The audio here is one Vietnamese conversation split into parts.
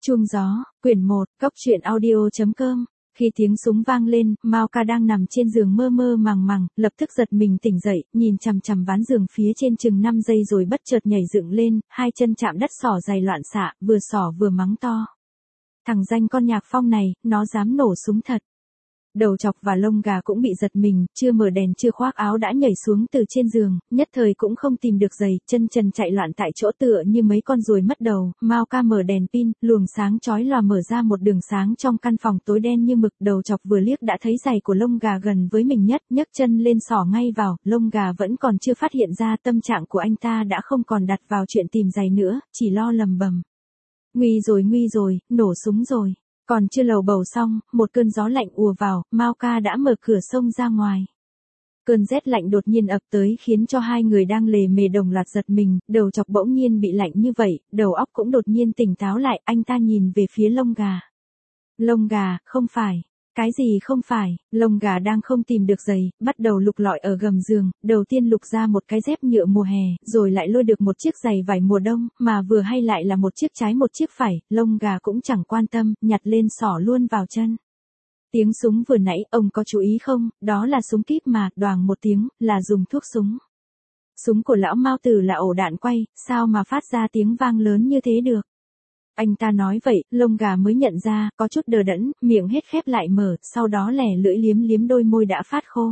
Chuông gió, quyển 1, Cốc truyện audio.com. Khi tiếng súng vang lên, Mao Ca đang nằm trên giường mơ mơ màng màng, lập tức giật mình tỉnh dậy, nhìn chằm chằm ván giường phía trên chừng 5 giây rồi bất chợt nhảy dựng lên, hai chân chạm đất xỏ giày loạn xạ, vừa xỏ vừa mắng to. Thằng danh con Nhạc Phong này, nó dám nổ súng thật. Đầu chọc và lông gà cũng bị giật mình, chưa mở đèn chưa khoác áo đã nhảy xuống từ trên giường, nhất thời cũng không tìm được giày, chân trần chạy loạn tại chỗ tựa như mấy con ruồi mất đầu. Mao Ca mở đèn pin, luồng sáng chói lòa mở ra một đường sáng trong căn phòng tối đen như mực. Đầu chọc vừa liếc đã thấy giày của lông gà gần với mình nhất, nhấc chân lên xỏ ngay vào. Lông gà vẫn còn chưa phát hiện ra tâm trạng của anh ta đã không còn đặt vào chuyện tìm giày nữa, chỉ lo lầm bầm. Nguy rồi, nổ súng rồi. Còn chưa lầu bầu xong, một cơn gió lạnh ùa vào, Mao Ca đã mở cửa xông ra ngoài. Cơn rét lạnh đột nhiên ập tới khiến cho hai người đang lề mề đồng loạt giật mình, đầu chọc bỗng nhiên bị lạnh như vậy, đầu óc cũng đột nhiên tỉnh táo lại, anh ta nhìn về phía lông gà. Lông gà, không phải. Cái gì không phải, lông gà đang không tìm được giày, bắt đầu lục lọi ở gầm giường, đầu tiên lục ra một cái dép nhựa mùa hè, rồi lại lôi được một chiếc giày vải mùa đông, mà vừa hay lại là một chiếc trái một chiếc phải, lông gà cũng chẳng quan tâm, nhặt lên xỏ luôn vào chân. Tiếng súng vừa nãy, ông có chú ý không, đó là súng kíp mà, đoàng một tiếng, là dùng thuốc súng. Súng của lão Mao Tử là ổ đạn quay, sao mà phát ra tiếng vang lớn như thế được? Anh ta nói vậy, lông gà mới nhận ra, có chút đờ đẫn, miệng hết khép lại mở, sau đó lẻ lưỡi liếm đôi môi đã phát khô.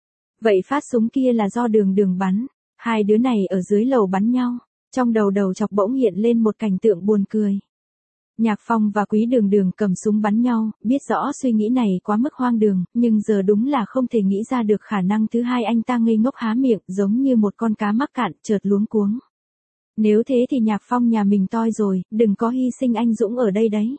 Vậy phát súng kia là do đường bắn, hai đứa này ở dưới lầu bắn nhau, trong đầu chọc bỗng hiện lên một cảnh tượng buồn cười. Nhạc Phong và Quý Đường cầm súng bắn nhau, biết rõ suy nghĩ này quá mức hoang đường, nhưng giờ đúng là không thể nghĩ ra được khả năng thứ hai. Anh ta ngây ngốc há miệng, giống như một con cá mắc cạn, chợt luống cuống. Nếu thế thì Nhạc Phong nhà mình toi rồi, đừng có hy sinh anh Dũng ở đây đấy.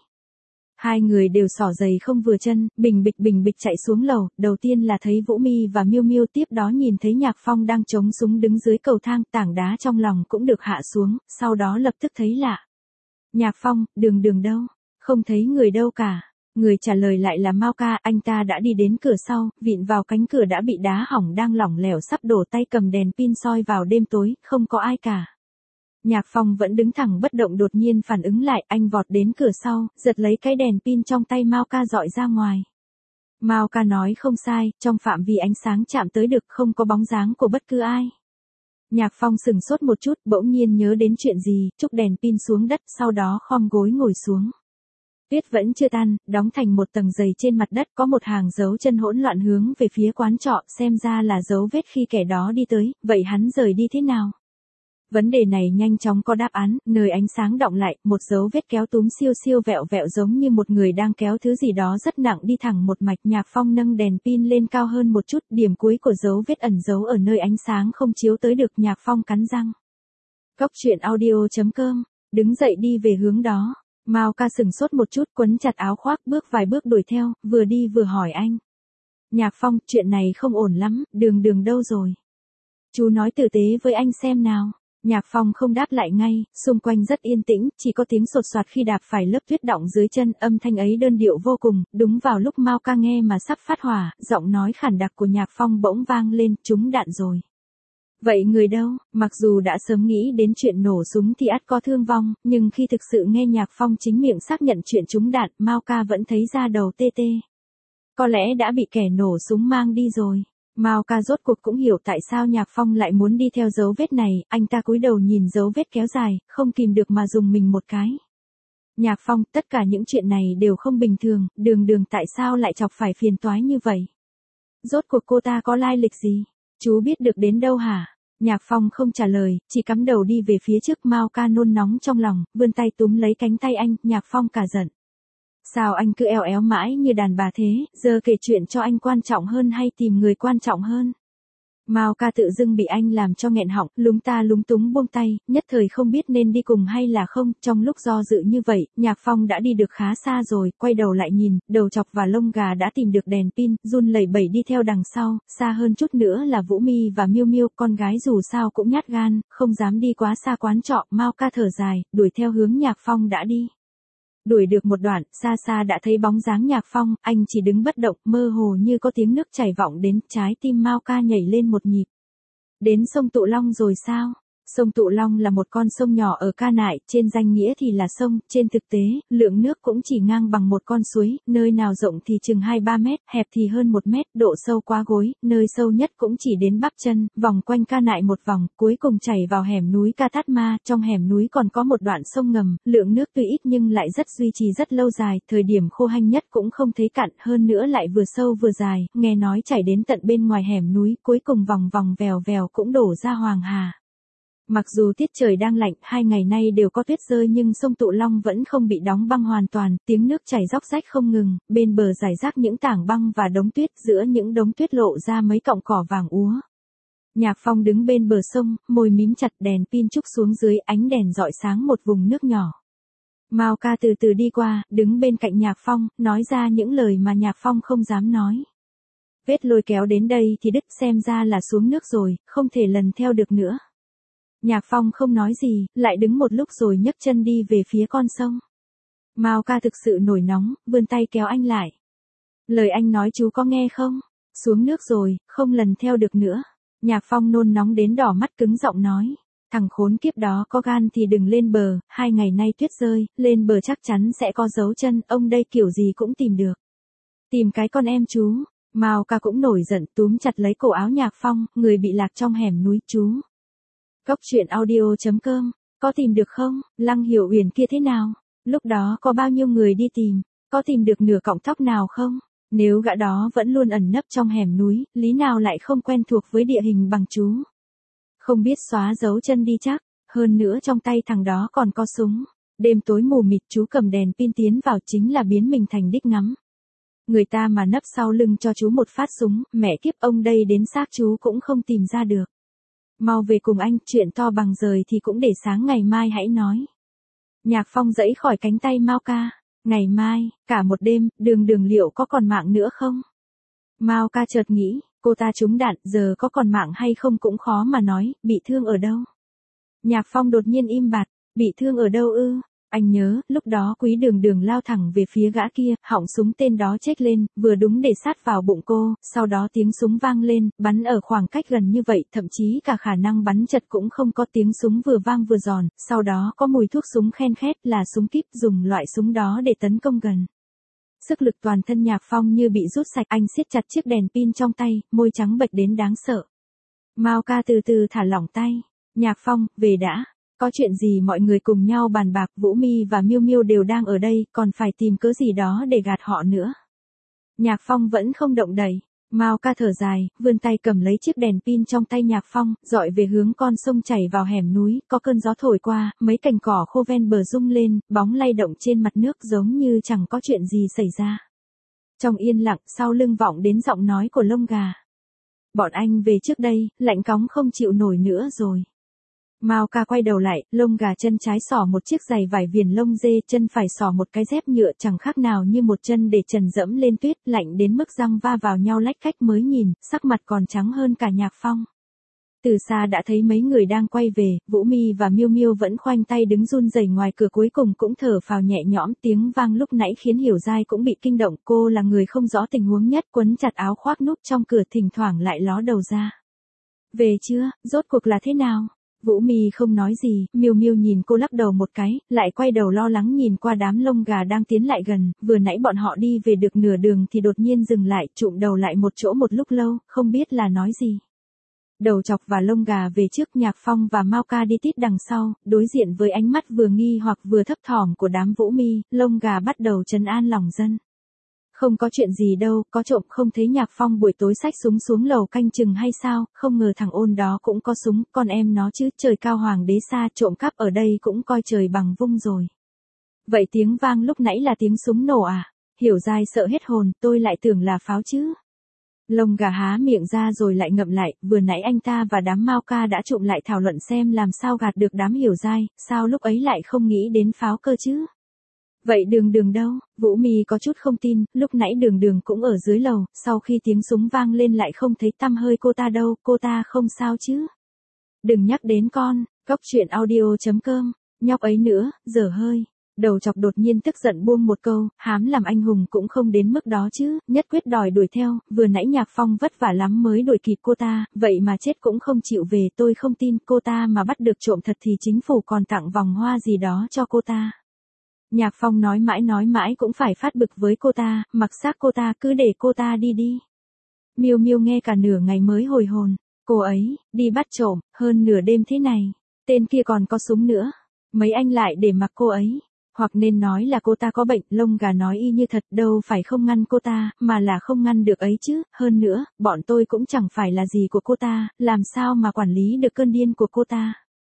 Hai người đều xỏ giày không vừa chân, bình bịch chạy xuống lầu, đầu tiên là thấy Vũ Mi và Miêu Miêu, tiếp đó nhìn thấy Nhạc Phong đang chống súng đứng dưới cầu thang, tảng đá trong lòng cũng được hạ xuống, sau đó lập tức thấy lạ. Nhạc Phong, Đường đâu? Không thấy người đâu cả. Người trả lời lại là Mao Ca, anh ta đã đi đến cửa sau, vịn vào cánh cửa đã bị đá hỏng đang lỏng lẻo sắp đổ, tay cầm đèn pin soi vào đêm tối, không có ai cả. Nhạc Phong vẫn đứng thẳng bất động, đột nhiên phản ứng lại, anh vọt đến cửa sau, giật lấy cái đèn pin trong tay Mao Ca dọi ra ngoài. Mao Ca nói không sai, trong phạm vi ánh sáng chạm tới được không có bóng dáng của bất cứ ai. Nhạc Phong sừng sốt một chút, bỗng nhiên nhớ đến chuyện gì, trúc đèn pin xuống đất, sau đó khom gối ngồi xuống. Tuyết vẫn chưa tan, đóng thành một tầng dày trên mặt đất, có một hàng dấu chân hỗn loạn hướng về phía quán trọ, xem ra là dấu vết khi kẻ đó đi tới, vậy hắn rời đi thế nào? Vấn đề này nhanh chóng có đáp án, nơi ánh sáng đọng lại, một dấu vết kéo túm siêu vẹo giống như một người đang kéo thứ gì đó rất nặng đi thẳng một mạch. Nhạc Phong nâng đèn pin lên cao hơn một chút, điểm cuối của dấu vết ẩn giấu ở nơi ánh sáng không chiếu tới được. Nhạc Phong cắn răng. Cốc truyện audio.com, đứng dậy đi về hướng đó. Mao Ca sừng sốt một chút, quấn chặt áo khoác, bước vài bước đuổi theo, vừa đi vừa hỏi anh. Nhạc Phong, chuyện này không ổn lắm, Đường đâu rồi? Chú nói tử tế với anh xem nào. Nhạc Phong không đáp lại ngay, xung quanh rất yên tĩnh, chỉ có tiếng sột soạt khi đạp phải lớp tuyết đọng dưới chân, âm thanh ấy đơn điệu vô cùng. Đúng vào lúc Mao Ca nghe mà sắp phát hỏa, giọng nói khản đặc của Nhạc Phong bỗng vang lên, trúng đạn rồi. Vậy người đâu? Mặc dù đã sớm nghĩ đến chuyện nổ súng thì ắt có thương vong, nhưng khi thực sự nghe Nhạc Phong chính miệng xác nhận chuyện trúng đạn, Mao Ca vẫn thấy da đầu tê tê. Có lẽ đã bị kẻ nổ súng mang đi rồi. Mao Ca rốt cuộc cũng hiểu tại sao Nhạc Phong lại muốn đi theo dấu vết này, anh ta cúi đầu nhìn dấu vết kéo dài, không kìm được mà dùng mình một cái. Nhạc Phong, tất cả những chuyện này đều không bình thường, Đường tại sao lại chọc phải phiền toái như vậy? Rốt cuộc cô ta có lai lịch gì? Chú biết được đến đâu hả? Nhạc Phong không trả lời, chỉ cắm đầu đi về phía trước. Mao Ca nôn nóng trong lòng, vươn tay túm lấy cánh tay anh. Nhạc Phong cả giận. Sao anh cứ eo éo mãi như đàn bà thế, giờ kể chuyện cho anh quan trọng hơn hay tìm người quan trọng hơn? Mao Ca tự dưng bị anh làm cho nghẹn họng, lúng túng buông tay, nhất thời không biết nên đi cùng hay là không. Trong lúc do dự như vậy, Nhạc Phong đã đi được khá xa rồi, quay đầu lại nhìn, đầu chọc và lông gà đã tìm được đèn pin, run lẩy bẩy đi theo đằng sau, xa hơn chút nữa là Vũ Mi và Miêu Miêu, con gái dù sao cũng nhát gan, không dám đi quá xa quán trọ. Mao Ca thở dài, đuổi theo hướng Nhạc Phong đã đi. Đuổi được một đoạn, xa đã thấy bóng dáng Nhạc Phong, anh chỉ đứng bất động, mơ hồ như có tiếng nước chảy vọng đến, trái tim Mao Ca nhảy lên một nhịp. Đến sông Tụ Long rồi sao? Sông Tụ Long là một con sông nhỏ ở Ca Nại, trên danh nghĩa thì là sông, trên thực tế, lượng nước cũng chỉ ngang bằng một con suối, nơi nào rộng thì chừng 2-3 mét, hẹp thì hơn 1 mét, độ sâu quá gối, nơi sâu nhất cũng chỉ đến bắp chân, vòng quanh Ca Nại một vòng, cuối cùng chảy vào hẻm núi Ca Tát Ma, trong hẻm núi còn có một đoạn sông ngầm, lượng nước tuy ít nhưng lại rất duy trì rất lâu dài, thời điểm khô hanh nhất cũng không thấy cạn, hơn nữa lại vừa sâu vừa dài, nghe nói chảy đến tận bên ngoài hẻm núi, cuối cùng vòng vòng vèo vèo cũng đổ ra Hoàng Hà. Mặc dù tiết trời đang lạnh, 2 ngày nay đều có tuyết rơi nhưng sông Tụ Long vẫn không bị đóng băng hoàn toàn, tiếng nước chảy róc rách không ngừng, bên bờ rải rác những tảng băng và đống tuyết, giữa những đống tuyết lộ ra mấy cọng cỏ vàng úa. Nhạc Phong đứng bên bờ sông, môi mím chặt, đèn pin trúc xuống dưới, ánh đèn rọi sáng một vùng nước nhỏ. Mao Ca từ từ đi qua, đứng bên cạnh Nhạc Phong, nói ra những lời mà Nhạc Phong không dám nói. Vết lôi kéo đến đây thì đứt, xem ra là xuống nước rồi, không thể lần theo được nữa. Nhạc Phong không nói gì, lại đứng một lúc rồi nhấc chân đi về phía con sông. Mao Ca thực sự nổi nóng, vươn tay kéo anh lại. Lời anh nói chú có nghe không? Xuống nước rồi, không lần theo được nữa. Nhạc Phong nôn nóng đến đỏ mắt, cứng giọng nói. Thằng khốn kiếp đó có gan thì đừng lên bờ, 2 ngày nay tuyết rơi, lên bờ chắc chắn sẽ có dấu chân, ông đây kiểu gì cũng tìm được. Tìm cái con em chú. Mao Ca cũng nổi giận, túm chặt lấy cổ áo Nhạc Phong, người bị lạc trong hẻm núi chú. Cốc truyện audio.com, có tìm được không? Lăng Hiểu Uyển kia thế nào? Lúc đó có bao nhiêu người đi tìm? Có tìm được nửa cọng tóc nào không? Nếu gã đó vẫn luôn ẩn nấp trong hẻm núi, lý nào lại không quen thuộc với địa hình bằng chú? Không biết xóa dấu chân đi chắc, hơn nữa trong tay thằng đó còn có súng. Đêm tối mù mịt chú cầm đèn pin tiến vào chính là biến mình thành đích ngắm. Người ta mà nấp sau lưng cho chú một phát súng, mẹ kiếp ông đây đến xác chú cũng không tìm ra được. Mau về cùng anh, chuyện to bằng rời thì cũng để sáng ngày mai hãy nói. Nhạc Phong giãy khỏi cánh tay Mao Ca. Ngày mai, cả một đêm, Đường liệu có còn mạng nữa không? Mao Ca chợt nghĩ, cô ta trúng đạn, giờ có còn mạng hay không cũng khó mà nói, bị thương ở đâu? Nhạc Phong đột nhiên im bặt, bị thương ở đâu ư? Anh nhớ, lúc đó Quý Đường lao thẳng về phía gã kia, họng súng tên đó chếch lên, vừa đúng để sát vào bụng cô, sau đó tiếng súng vang lên, bắn ở khoảng cách gần như vậy, thậm chí cả khả năng bắn chật cũng không có, tiếng súng vừa vang vừa giòn, sau đó có mùi thuốc súng khen khét, là súng kíp, dùng loại súng đó để tấn công gần. Sức lực toàn thân Nhạc Phong như bị rút sạch, anh siết chặt chiếc đèn pin trong tay, môi trắng bệch đến đáng sợ. Mao Ca từ từ thả lỏng tay. Nhạc Phong, về đã. Có chuyện gì mọi người cùng nhau bàn bạc, Vũ Mi và Miêu Miêu đều đang ở đây, còn phải tìm cớ gì đó để gạt họ nữa. Nhạc Phong vẫn không động đậy. Mao Ca thở dài, vươn tay cầm lấy chiếc đèn pin trong tay Nhạc Phong, dọi về hướng con sông chảy vào hẻm núi, có cơn gió thổi qua, mấy cành cỏ khô ven bờ rung lên, bóng lay động trên mặt nước giống như chẳng có chuyện gì xảy ra. Trong yên lặng, sau lưng vọng đến giọng nói của Lông Gà. Bọn anh về trước đây, lạnh cóng không chịu nổi nữa rồi. Mao Ca quay đầu lại, Lông Gà chân trái xỏ một chiếc giày vải viền lông dê, chân phải xỏ một cái dép nhựa, chẳng khác nào như một chân để trần dẫm lên tuyết, lạnh đến mức răng va vào nhau lách cách, mới nhìn, sắc mặt còn trắng hơn cả Nhạc Phong. Từ xa đã thấy mấy người đang quay về, Vũ Mi và Miêu Miêu vẫn khoanh tay đứng run rẩy ngoài cửa, cuối cùng cũng thở phào nhẹ nhõm, tiếng vang lúc nãy khiến Hiểu Giai cũng bị kinh động, cô là người không rõ tình huống nhất, quấn chặt áo khoác núp trong cửa, thỉnh thoảng lại ló đầu ra. Về chưa, rốt cuộc là thế nào? Vũ Mi không nói gì, Miêu Miêu nhìn cô lắc đầu một cái, lại quay đầu lo lắng nhìn qua đám Lông Gà đang tiến lại gần, vừa nãy bọn họ đi về được nửa đường thì đột nhiên dừng lại, trụm đầu lại một chỗ một lúc lâu, không biết là nói gì. Đầu Chọc và Lông Gà về trước, Nhạc Phong và Mao Ca đi tít đằng sau, đối diện với ánh mắt vừa nghi hoặc vừa thấp thỏm của đám Vũ Mi, Lông Gà bắt đầu trấn an lòng dân. Không có chuyện gì đâu, có trộm không thấy Nhạc Phong buổi tối xách súng xuống lầu canh chừng hay sao, không ngờ thằng ôn đó cũng có súng, con em nó chứ, trời cao hoàng đế xa, trộm cắp ở đây cũng coi trời bằng vung rồi. Vậy tiếng vang lúc nãy là tiếng súng nổ à? Hiểu Giai sợ hết hồn, tôi lại tưởng là pháo chứ. Lông Gà há miệng ra rồi lại ngậm lại, vừa nãy anh ta và đám Mao Ca đã trộm lại thảo luận xem làm sao gạt được đám Hiểu Giai, sao lúc ấy lại không nghĩ đến pháo cơ chứ? Vậy Đường đâu? Vũ Mi có chút không tin, lúc nãy Đường cũng ở dưới lầu, sau khi tiếng súng vang lên lại không thấy tăm hơi cô ta đâu, cô ta không sao chứ? Đừng nhắc đến con, cốc truyện audio.com, nhóc ấy nữa, dở hơi. Đầu chọc đột nhiên tức giận buông một câu, hám làm anh hùng cũng không đến mức đó chứ, nhất quyết đòi đuổi theo, vừa nãy Nhạc Phong vất vả lắm mới đuổi kịp cô ta, vậy mà chết cũng không chịu về, tôi không tin cô ta mà bắt được trộm thật thì chính phủ còn tặng vòng hoa gì đó cho cô ta. Nhạc Phong nói mãi cũng phải phát bực với cô ta, mặc xác cô ta, cứ để cô ta đi đi. Miêu Miêu nghe cả nửa ngày mới hồi hồn, cô ấy, đi bắt trộm, hơn nửa đêm thế này, tên kia còn có súng nữa, mấy anh lại để mặc cô ấy. Hoặc nên nói là cô ta có bệnh, lông gà nói y như thật, đâu phải không ngăn cô ta, mà là không ngăn được ấy chứ, hơn nữa, bọn tôi cũng chẳng phải là gì của cô ta, làm sao mà quản lý được cơn điên của cô ta.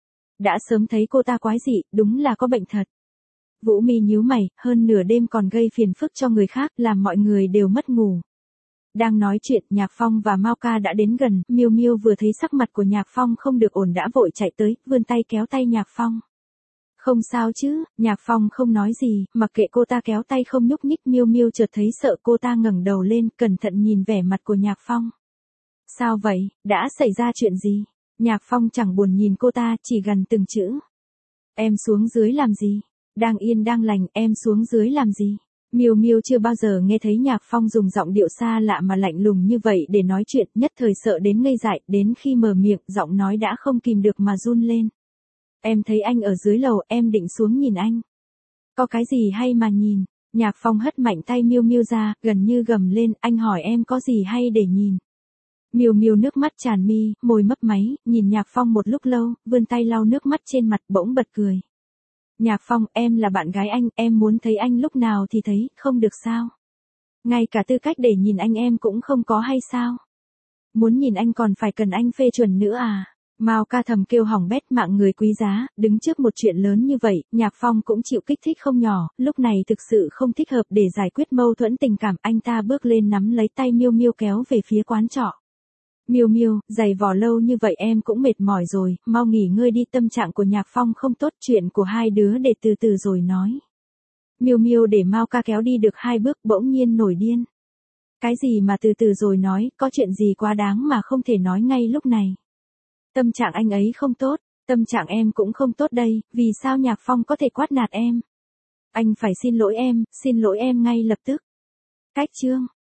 Đã sớm thấy cô ta quái dị, đúng là có bệnh thật. Vũ Mi nhíu mày, hơn nửa đêm còn gây phiền phức cho người khác, làm mọi người đều mất ngủ. Đang nói chuyện, Nhạc Phong và Mao Ca đã đến gần, Miêu Miêu vừa thấy sắc mặt của Nhạc Phong không được ổn đã vội chạy tới, vươn tay kéo tay Nhạc Phong. Không sao chứ, Nhạc Phong không nói gì, mặc kệ cô ta kéo tay không nhúc nhích. Miêu Miêu chợt thấy sợ, cô ta ngẩng đầu lên, cẩn thận nhìn vẻ mặt của Nhạc Phong. Sao vậy, đã xảy ra chuyện gì? Nhạc Phong chẳng buồn nhìn cô ta, chỉ gằn từng chữ. Em xuống dưới làm gì? Đang yên đang lành, em xuống dưới làm gì? Miêu Miêu chưa bao giờ nghe thấy Nhạc Phong dùng giọng điệu xa lạ mà lạnh lùng như vậy để nói chuyện, nhất thời sợ đến ngây dại, đến khi mở miệng, giọng nói đã không kìm được mà run lên. Em thấy anh ở dưới lầu, em định xuống nhìn anh. Có cái gì hay mà nhìn? Nhạc Phong hất mạnh tay Miêu Miêu ra, gần như gầm lên, anh hỏi em có gì hay để nhìn. Miêu Miêu nước mắt tràn mi, môi mấp máy, nhìn Nhạc Phong một lúc lâu, vươn tay lau nước mắt trên mặt, bỗng bật cười. Nhạc Phong, em là bạn gái anh, em muốn thấy anh lúc nào thì thấy, không được sao? Ngay cả tư cách để nhìn anh em cũng không có hay sao? Muốn nhìn anh còn phải cần anh phê chuẩn nữa à? Mao Ca thầm kêu hỏng bét, mạng người quý giá, đứng trước một chuyện lớn như vậy, Nhạc Phong cũng chịu kích thích không nhỏ, lúc này thực sự không thích hợp để giải quyết mâu thuẫn tình cảm, anh ta bước lên nắm lấy tay Miêu Miêu kéo về phía quán trọ. Miêu Miêu, giày vò lâu như vậy em cũng mệt mỏi rồi, mau nghỉ ngơi đi, tâm trạng của Nhạc Phong không tốt, chuyện của hai đứa để từ từ rồi nói. Miêu Miêu để Mao Ca kéo đi được 2 bước, bỗng nhiên nổi điên. Cái gì mà từ từ rồi nói, có chuyện gì quá đáng mà không thể nói ngay lúc này. Tâm trạng anh ấy không tốt, tâm trạng em cũng không tốt đây, vì sao Nhạc Phong có thể quát nạt em? Anh phải xin lỗi em ngay lập tức. Cách chương.